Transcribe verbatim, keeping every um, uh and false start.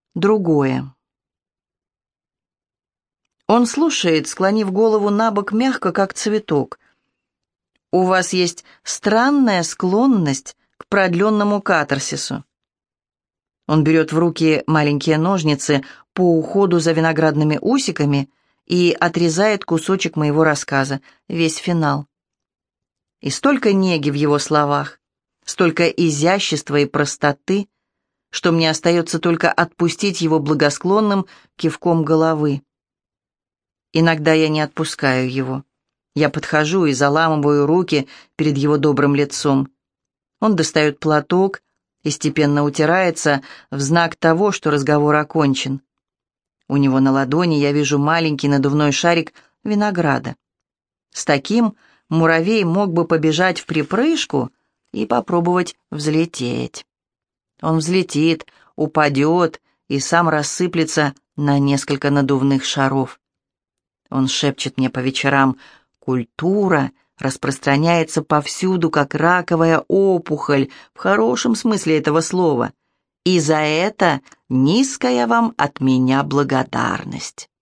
Другое. Он слушает, склонив голову на бок мягко, как цветок. У вас есть странная склонность к продленному катарсису. Он берет в руки маленькие ножницы по уходу за виноградными усиками и отрезает кусочек моего рассказа, весь финал. И столько неги в его словах, столько изящества и простоты, что мне остается только отпустить его благосклонным кивком головы. Иногда я не отпускаю его. Я подхожу и заламываю руки перед его добрым лицом. Он достает платок и степенно утирается в знак того, что разговор окончен. У него на ладони я вижу маленький надувной шарик винограда. С таким муравей мог бы побежать в припрыжку и попробовать взлететь. Он взлетит, упадет и сам рассыплется на несколько надувных шаров. Он шепчет мне по вечерам: «Культура распространяется повсюду, как раковая опухоль, в хорошем смысле этого слова, и за это низкая вам от меня благодарность».